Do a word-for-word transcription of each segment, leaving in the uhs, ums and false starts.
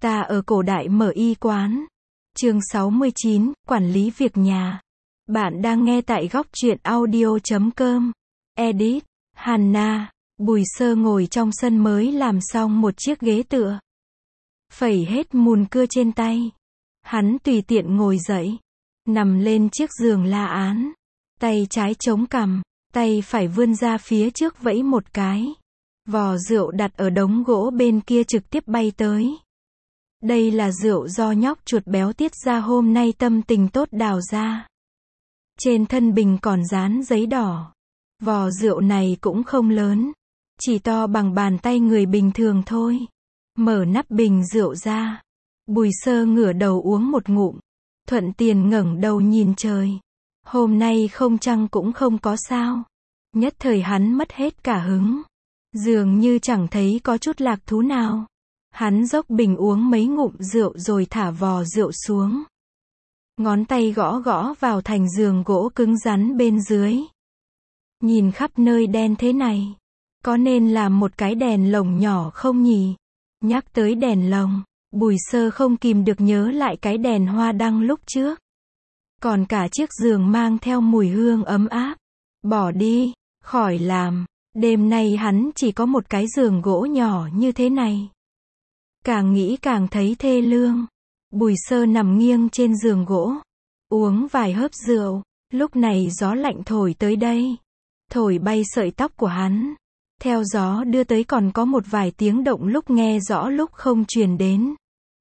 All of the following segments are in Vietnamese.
Ta ở cổ đại mở y quán. Chương sáu mươi chín, quản lý việc nhà. Bạn đang nghe tại góc truyện audio chấm com. Edit, Hannah. Bùi Sơ ngồi trong sân mới làm xong một chiếc ghế tựa. Phẩy hết mùn cưa trên tay. Hắn tùy tiện ngồi dậy. Nằm lên chiếc giường la án. Tay trái chống cằm, tay phải vươn ra phía trước vẫy một cái. Vò rượu đặt ở đống gỗ bên kia trực tiếp bay tới. Đây là rượu do nhóc chuột béo tiết ra hôm nay tâm tình tốt đào ra. Trên thân bình còn dán giấy đỏ. Vò rượu này cũng không lớn, chỉ to bằng bàn tay người bình thường thôi. Mở nắp bình rượu ra. Bùi Sơ ngửa đầu uống một ngụm. Thuận tiền ngẩng đầu nhìn trời. Hôm nay không trăng cũng không có sao. Nhất thời hắn mất hết cả hứng. Dường như chẳng thấy có chút lạc thú nào. Hắn dốc bình uống mấy ngụm rượu rồi thả vò rượu xuống. Ngón tay gõ gõ vào thành giường gỗ cứng rắn bên dưới. Nhìn khắp nơi đen thế này, có nên làm một cái đèn lồng nhỏ không nhỉ? Nhắc tới đèn lồng, Bùi Sơ không kìm được nhớ lại cái đèn hoa đăng lúc trước. Còn cả chiếc giường mang theo mùi hương ấm áp. Bỏ đi, khỏi làm. Đêm nay hắn chỉ có một cái giường gỗ nhỏ như thế này. Càng nghĩ càng thấy thê lương. Bùi Sơ nằm nghiêng trên giường gỗ, uống vài hớp rượu. Lúc này gió lạnh thổi tới đây, thổi bay sợi tóc của hắn. Theo gió đưa tới còn có một vài tiếng động lúc nghe rõ lúc không truyền đến.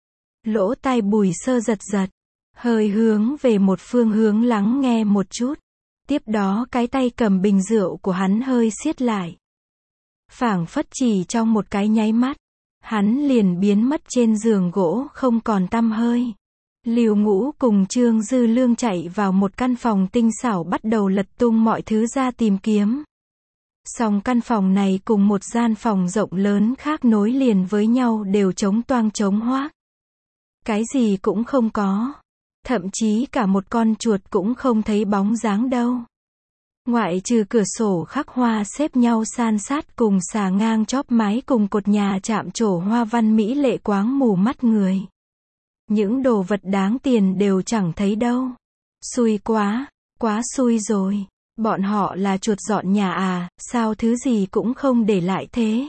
Lỗ tai Bùi Sơ giật giật, hơi hướng về một phương hướng lắng nghe một chút. Tiếp đó cái tay cầm bình rượu của hắn hơi siết lại. Phảng phất chỉ trong một cái nháy mắt, hắn liền biến mất trên giường gỗ không còn tăm hơi. Lưu Ngũ cùng Trương Dư Lương chạy vào một căn phòng tinh xảo bắt đầu lật tung mọi thứ ra tìm kiếm. Song căn phòng này cùng một gian phòng rộng lớn khác nối liền với nhau đều trống toang trống hoác. Cái gì cũng không có. Thậm chí cả một con chuột cũng không thấy bóng dáng đâu. Ngoại trừ cửa sổ khắc hoa xếp nhau san sát cùng xà ngang chóp mái cùng cột nhà chạm trổ hoa văn mỹ lệ quáng mù mắt người. Những đồ vật đáng tiền đều chẳng thấy đâu. Xui quá, quá xui rồi. Bọn họ là chuột dọn nhà à, sao thứ gì cũng không để lại thế?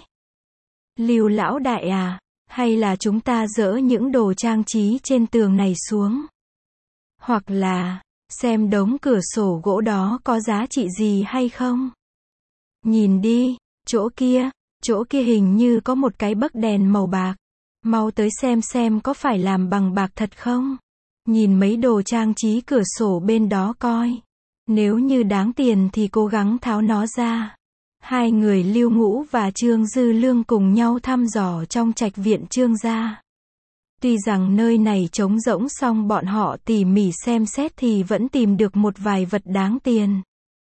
Lưu lão đại à, hay là chúng ta dỡ những đồ trang trí trên tường này xuống? Hoặc là, xem đống cửa sổ gỗ đó có giá trị gì hay không? Nhìn đi, chỗ kia, chỗ kia hình như có một cái bấc đèn màu bạc. Mau tới xem xem có phải làm bằng bạc thật không? Nhìn mấy đồ trang trí cửa sổ bên đó coi. Nếu như đáng tiền thì cố gắng tháo nó ra. Hai người Lưu Ngũ và Trương Dư Lương cùng nhau thăm dò trong trạch viện Trương gia. Tuy rằng nơi này trống rỗng song bọn họ tỉ mỉ xem xét thì vẫn tìm được một vài vật đáng tiền.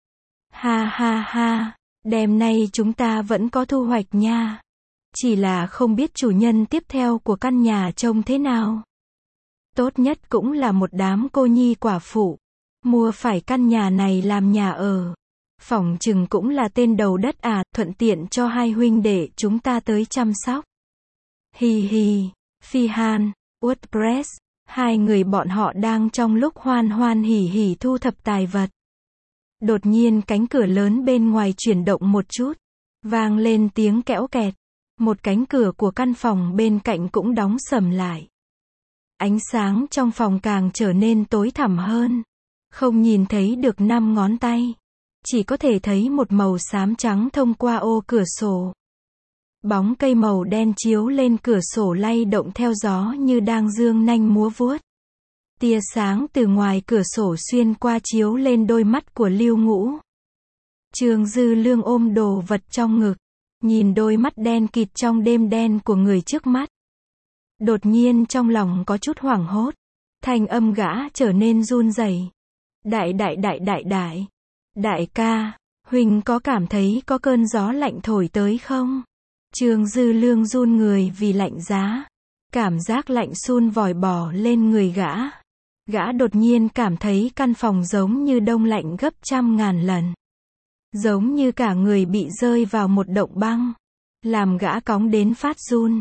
Ha ha ha, đêm nay chúng ta vẫn có thu hoạch nha. Chỉ là không biết chủ nhân tiếp theo của căn nhà trông thế nào. Tốt nhất cũng là một đám cô nhi quả phụ. Mua phải căn nhà này làm nhà ở. Phỏng chừng cũng là tên đầu đất à, thuận tiện cho hai huynh đệ chúng ta tới chăm sóc. Hi hi, Phi Hàn, WordPress, hai người bọn họ đang trong lúc hoan hoan hỉ hỉ thu thập tài vật. Đột nhiên cánh cửa lớn bên ngoài chuyển động một chút, vang lên tiếng kẽo kẹt. Một cánh cửa của căn phòng bên cạnh cũng đóng sầm lại. Ánh sáng trong phòng càng trở nên tối thẳm hơn. Không nhìn thấy được năm ngón tay. Chỉ có thể thấy một màu xám trắng thông qua ô cửa sổ. Bóng cây màu đen chiếu lên cửa sổ lay động theo gió như đang dương nanh múa vuốt. Tia sáng từ ngoài cửa sổ xuyên qua chiếu lên đôi mắt của Lưu Ngũ. Trương Dư Lương ôm đồ vật trong ngực. Nhìn đôi mắt đen kịt trong đêm đen của người trước mắt. Đột nhiên trong lòng có chút hoảng hốt. Thanh âm gã trở nên run rẩy. Đại đại đại đại đại. Đại ca, huynh có cảm thấy có cơn gió lạnh thổi tới không? Trương Dư Lương run người vì lạnh giá. Cảm giác lạnh sun vòi bò lên người gã. Gã đột nhiên cảm thấy căn phòng giống như đông lạnh gấp trăm ngàn lần. Giống như cả người bị rơi vào một động băng. Làm gã cóng đến phát run.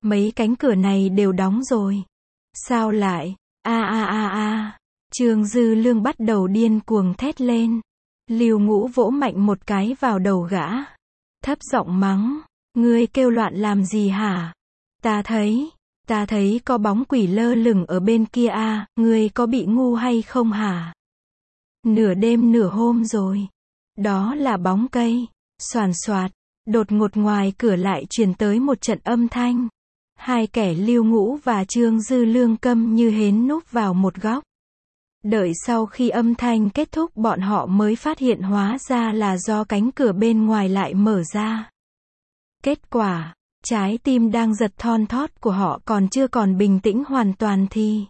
Mấy cánh cửa này đều đóng rồi. Sao lại, a a a a. Trương Dư Lương bắt đầu điên cuồng thét lên. Lưu Ngũ vỗ mạnh một cái vào đầu gã. Thấp giọng mắng, ngươi kêu loạn làm gì hả? Ta thấy, ta thấy có bóng quỷ lơ lửng ở bên kia a, ngươi có bị ngu hay không hả? Nửa đêm nửa hôm rồi. Đó là bóng cây. Xoàn xoạt, đột ngột ngoài cửa lại truyền tới một trận âm thanh. Hai kẻ Lưu Ngũ và Trương Dư Lương câm như hến núp vào một góc. Đợi sau khi âm thanh kết thúc bọn họ mới phát hiện hóa ra là do cánh cửa bên ngoài lại mở ra. Kết quả, trái tim đang giật thon thót của họ còn chưa còn bình tĩnh hoàn toàn thì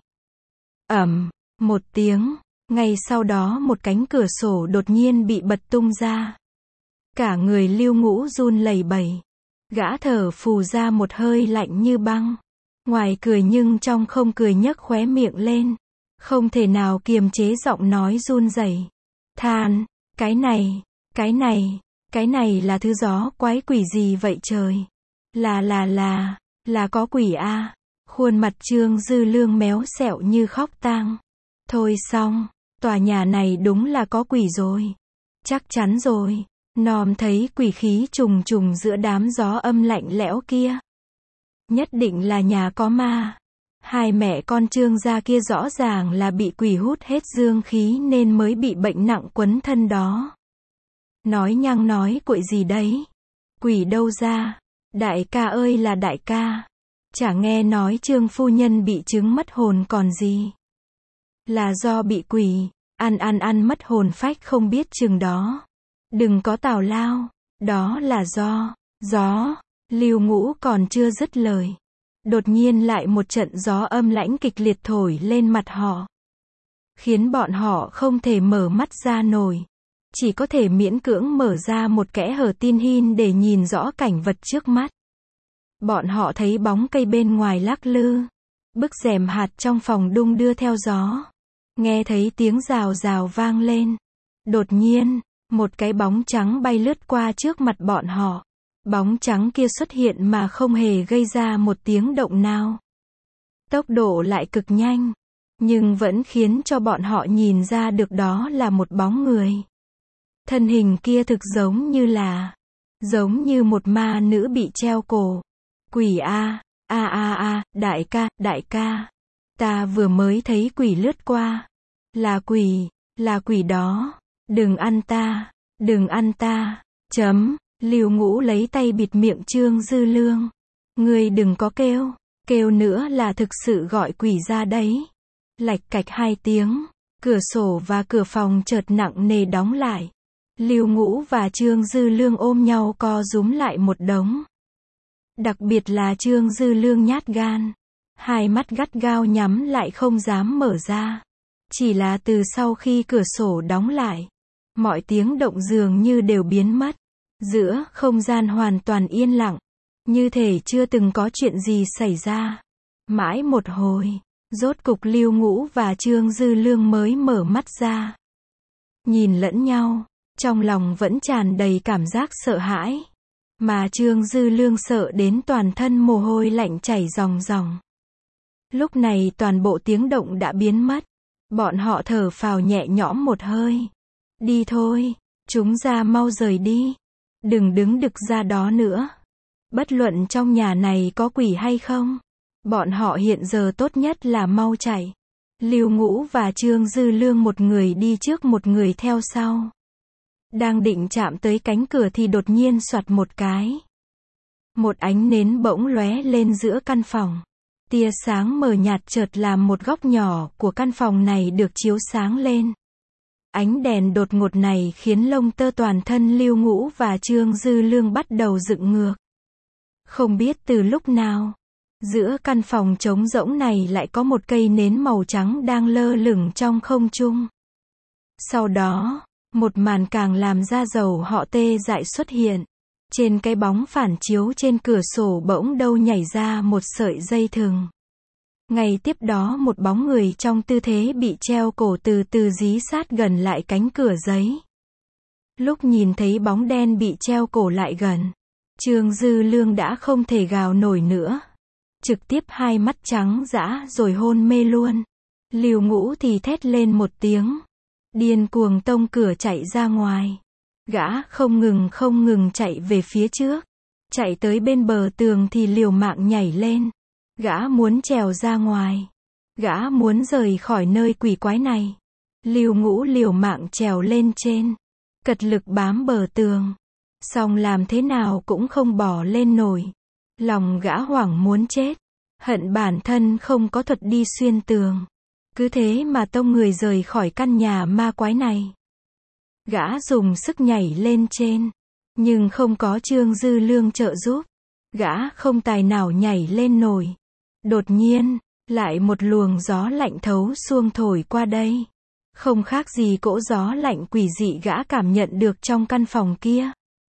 ầm, một tiếng, ngay sau đó một cánh cửa sổ đột nhiên bị bật tung ra. Cả người Lưu Ngũ run lẩy bẩy. Gã thở phù ra một hơi lạnh như băng. Ngoài cười nhưng trong không cười nhấc khóe miệng lên. Không thể nào kiềm chế giọng nói run rẩy. Than, cái này, cái này, cái này là thứ gió quái quỷ gì vậy trời? Là là là, là có quỷ a. À. Khuôn mặt Trương Dư Lương méo xẹo như khóc tang. Thôi xong, tòa nhà này đúng là có quỷ rồi. Chắc chắn rồi. Nòm thấy quỷ khí trùng trùng giữa đám gió âm lạnh lẽo kia. Nhất định là nhà có ma. Hai mẹ con Trương gia kia rõ ràng là bị quỷ hút hết dương khí nên mới bị bệnh nặng quấn thân đó. Nói nhăng nói cuội gì đấy? Quỷ đâu ra? Đại ca ơi là đại ca. Chả nghe nói Trương phu nhân bị chứng mất hồn còn gì. Là do bị quỷ, ăn ăn ăn mất hồn phách không biết chừng đó. Đừng có tào lao, đó là do, gió, Lưu Ngũ còn chưa dứt lời. Đột nhiên lại một trận gió âm lãnh kịch liệt thổi lên mặt họ. Khiến bọn họ không thể mở mắt ra nổi. Chỉ có thể miễn cưỡng mở ra một kẽ hở tin hin để nhìn rõ cảnh vật trước mắt. Bọn họ thấy bóng cây bên ngoài lắc lư. Bức rèm hạt trong phòng đung đưa theo gió. Nghe thấy tiếng rào rào vang lên. Đột nhiên, một cái bóng trắng bay lướt qua trước mặt bọn họ. Bóng trắng kia xuất hiện mà không hề gây ra một tiếng động nào. Tốc độ lại cực nhanh, nhưng vẫn khiến cho bọn họ nhìn ra được đó là một bóng người. Thân hình kia thực giống như là, giống như một ma nữ bị treo cổ. Quỷ a, a a a, đại ca, đại ca. Ta vừa mới thấy quỷ lướt qua. Là quỷ, là quỷ đó. Đừng ăn ta, đừng ăn ta. Chấm. Lưu Ngũ lấy tay bịt miệng Trương Dư Lương. Ngươi đừng có kêu, kêu nữa là thực sự gọi quỷ ra đấy. Lạch cạch hai tiếng, cửa sổ và cửa phòng chợt nặng nề đóng lại. Lưu Ngũ và Trương Dư Lương ôm nhau co rúm lại một đống. Đặc biệt là Trương Dư Lương nhát gan. Hai mắt gắt gao nhắm lại không dám mở ra. Chỉ là từ sau khi cửa sổ đóng lại, mọi tiếng động dường như đều biến mất. Giữa không gian hoàn toàn yên lặng, như thể chưa từng có chuyện gì xảy ra. Mãi một hồi, rốt cục Lưu Ngũ và Trương Dư Lương mới mở mắt ra. Nhìn lẫn nhau, trong lòng vẫn tràn đầy cảm giác sợ hãi. Mà Trương Dư Lương sợ đến toàn thân mồ hôi lạnh chảy ròng ròng. Lúc này toàn bộ tiếng động đã biến mất. Bọn họ thở phào nhẹ nhõm một hơi. Đi thôi, chúng ra mau rời đi. Đừng đứng đực ra đó nữa. Bất luận trong nhà này có quỷ hay không, bọn họ hiện giờ tốt nhất là mau chạy. Lưu Ngũ và Trương Dư Lương một người đi trước một người theo sau. Đang định chạm tới cánh cửa thì đột nhiên xoạt một cái. Một ánh nến bỗng lóe lên giữa căn phòng. Tia sáng mờ nhạt chợt làm một góc nhỏ của căn phòng này được chiếu sáng lên. Ánh đèn đột ngột này khiến lông tơ toàn thân Lưu Ngũ và Trương Dư Lương bắt đầu dựng ngược. Không biết từ lúc nào, giữa căn phòng trống rỗng này lại có một cây nến màu trắng đang lơ lửng trong không trung. Sau đó, một màn càng làm da dầu họ tê dại xuất hiện. Trên cái bóng phản chiếu trên cửa sổ bỗng đâu nhảy ra một sợi dây thừng. Ngay tiếp đó một bóng người trong tư thế bị treo cổ từ từ dí sát gần lại cánh cửa giấy. Lúc nhìn thấy bóng đen bị treo cổ lại gần, Trương Dư Lương đã không thể gào nổi nữa. trực tiếp hai mắt trắng dã rồi hôn mê luôn. Lưu Ngũ thì thét lên một tiếng, điên cuồng tông cửa chạy ra ngoài. Gã không ngừng không ngừng chạy về phía trước, chạy tới bên bờ tường thì liều mạng nhảy lên. Gã muốn trèo ra ngoài, gã muốn rời khỏi nơi quỷ quái này. Lưu Ngũ liều mạng trèo lên trên, cật lực bám bờ tường, song làm thế nào cũng không bò lên nổi. Lòng gã hoảng muốn chết, hận bản thân không có thuật đi xuyên tường. Cứ thế mà tông người rời khỏi căn nhà ma quái này. Gã dùng sức nhảy lên trên, nhưng không có Trương Dư Lương trợ giúp. Gã không tài nào nhảy lên nổi. Đột nhiên, lại một luồng gió lạnh thấu xuông thổi qua đây. Không khác gì cỗ gió lạnh quỷ dị gã cảm nhận được trong căn phòng kia.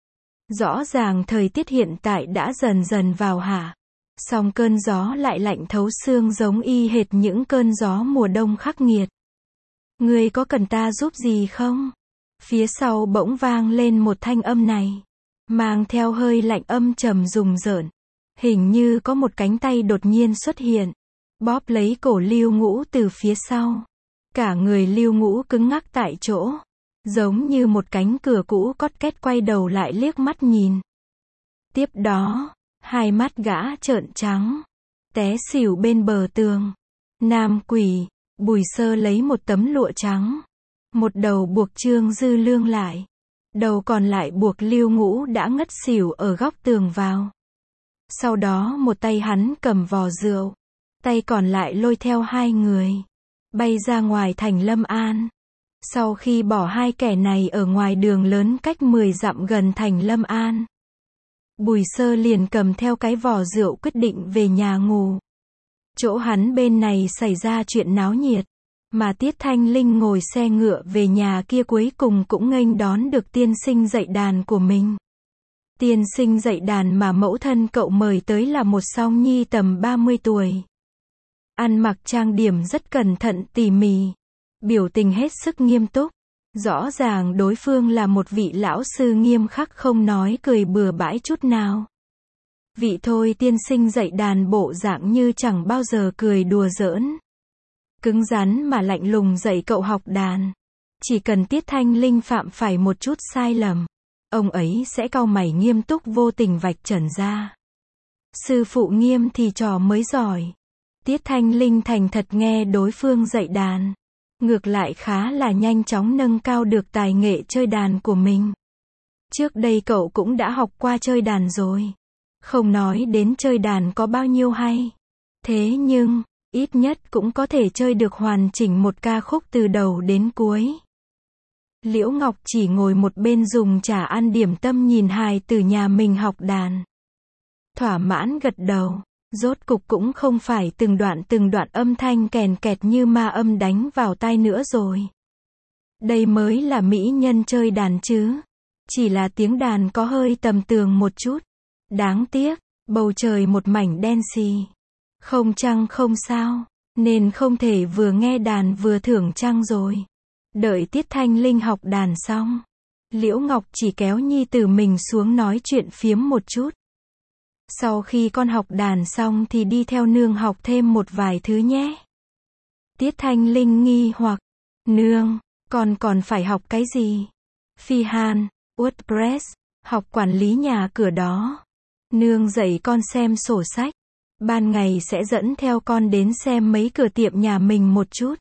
Rõ ràng thời tiết hiện tại đã dần dần vào hạ. Song cơn gió lại lạnh thấu xương giống y hệt những cơn gió mùa đông khắc nghiệt. Ngươi có cần ta giúp gì không? Phía sau bỗng vang lên một thanh âm này, mang theo hơi lạnh âm trầm rùng rợn. Hình như có một cánh tay đột nhiên xuất hiện, bóp lấy cổ Lưu Ngũ từ phía sau. Cả người Lưu Ngũ cứng ngắc tại chỗ, giống như một cánh cửa cũ cót két quay đầu lại liếc mắt nhìn. Tiếp đó, hai mắt gã trợn trắng, té xỉu bên bờ tường. Nam quỷ, Bùi Sơ lấy một tấm lụa trắng, một đầu buộc Trương Dư Lương lại, đầu còn lại buộc Lưu Ngũ đã ngất xỉu ở góc tường vào. Sau đó một tay hắn cầm vò rượu, tay còn lại lôi theo hai người, bay ra ngoài thành Lâm An. Sau khi bỏ hai kẻ này ở ngoài đường lớn cách mười dặm gần thành Lâm An, Bùi Sơ liền cầm theo cái vò rượu quyết định về nhà ngủ. Chỗ hắn bên này xảy ra chuyện náo nhiệt, mà Tiết Thanh Linh ngồi xe ngựa về nhà kia cuối cùng cũng nghênh đón được tiên sinh dạy đàn của mình. Tiên sinh dạy đàn mà mẫu thân cậu mời tới là một song nhi tầm ba mươi tuổi. Ăn mặc trang điểm rất cẩn thận tỉ mỉ, biểu tình hết sức nghiêm túc. Rõ ràng đối phương là một vị lão sư nghiêm khắc không nói cười bừa bãi chút nào. Vị thôi tiên sinh dạy đàn bộ dạng như chẳng bao giờ cười đùa giỡn. Cứng rắn mà lạnh lùng dạy cậu học đàn. Chỉ cần Tiết Thanh Linh phạm phải một chút sai lầm, ông ấy sẽ cau mày nghiêm túc vô tình vạch trần ra. Sư phụ nghiêm thì trò mới giỏi. Tiết Thanh Linh thành thật nghe đối phương dạy đàn, ngược lại khá là nhanh chóng nâng cao được tài nghệ chơi đàn của mình. Trước đây cậu cũng đã học qua chơi đàn rồi. Không nói đến chơi đàn có bao nhiêu hay. Thế nhưng, ít nhất cũng có thể chơi được hoàn chỉnh một ca khúc từ đầu đến cuối. Liễu Ngọc chỉ ngồi một bên dùng trà ăn điểm tâm nhìn hài từ nhà mình học đàn. Thỏa mãn gật đầu. Rốt cục cũng không phải từng đoạn từng đoạn âm thanh kèn kẹt như ma âm đánh vào tai nữa rồi. Đây mới là mỹ nhân chơi đàn chứ. Chỉ là tiếng đàn có hơi tầm tường một chút. Đáng tiếc, bầu trời một mảnh đen xì. Không trăng không sao, nên không thể vừa nghe đàn vừa thưởng trăng rồi. Đợi Tiết Thanh Linh học đàn xong, Liễu Ngọc chỉ kéo nhi tử mình xuống nói chuyện phiếm một chút. Sau khi con học đàn xong thì đi theo nương học thêm một vài thứ nhé. Tiết Thanh Linh nghi hoặc, nương, con còn phải học cái gì? Phi Hàn, WordPress, học quản lý nhà cửa đó. Nương dạy con xem sổ sách. Ban ngày sẽ dẫn theo con đến xem mấy cửa tiệm nhà mình một chút.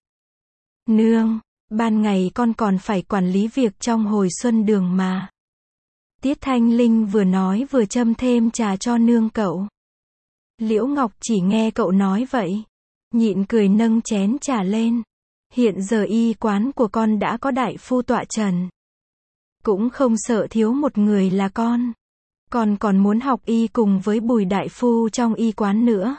Nương, ban ngày con còn phải quản lý việc trong hồi xuân đường mà. Tiết Thanh Linh vừa nói vừa châm thêm trà cho nương cậu. Liễu Ngọc chỉ nghe cậu nói vậy, nhịn cười nâng chén trà lên. Hiện giờ y quán của con đã có đại phu tọa trần, cũng không sợ thiếu một người là con. Con còn muốn học y cùng với Bùi đại phu trong y quán nữa.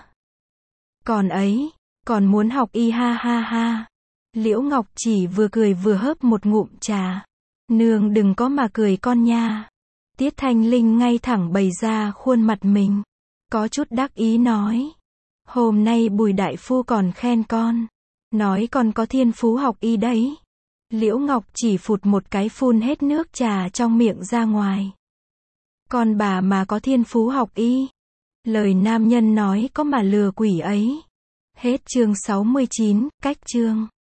Còn ấy, còn muốn học y ha ha ha. Liễu Ngọc chỉ vừa cười vừa hớp một ngụm trà. Nương đừng có mà cười con nha. Tiết Thanh Linh ngay thẳng bày ra khuôn mặt mình, có chút đắc ý nói. Hôm nay Bùi đại phu còn khen con, nói con có thiên phú học y đấy. Liễu Ngọc chỉ phụt một cái phun hết nước trà trong miệng ra ngoài. Con bà mà có thiên phú học y. Lời nam nhân nói có mà lừa quỷ ấy. Hết chương sáu mươi chín, cách chương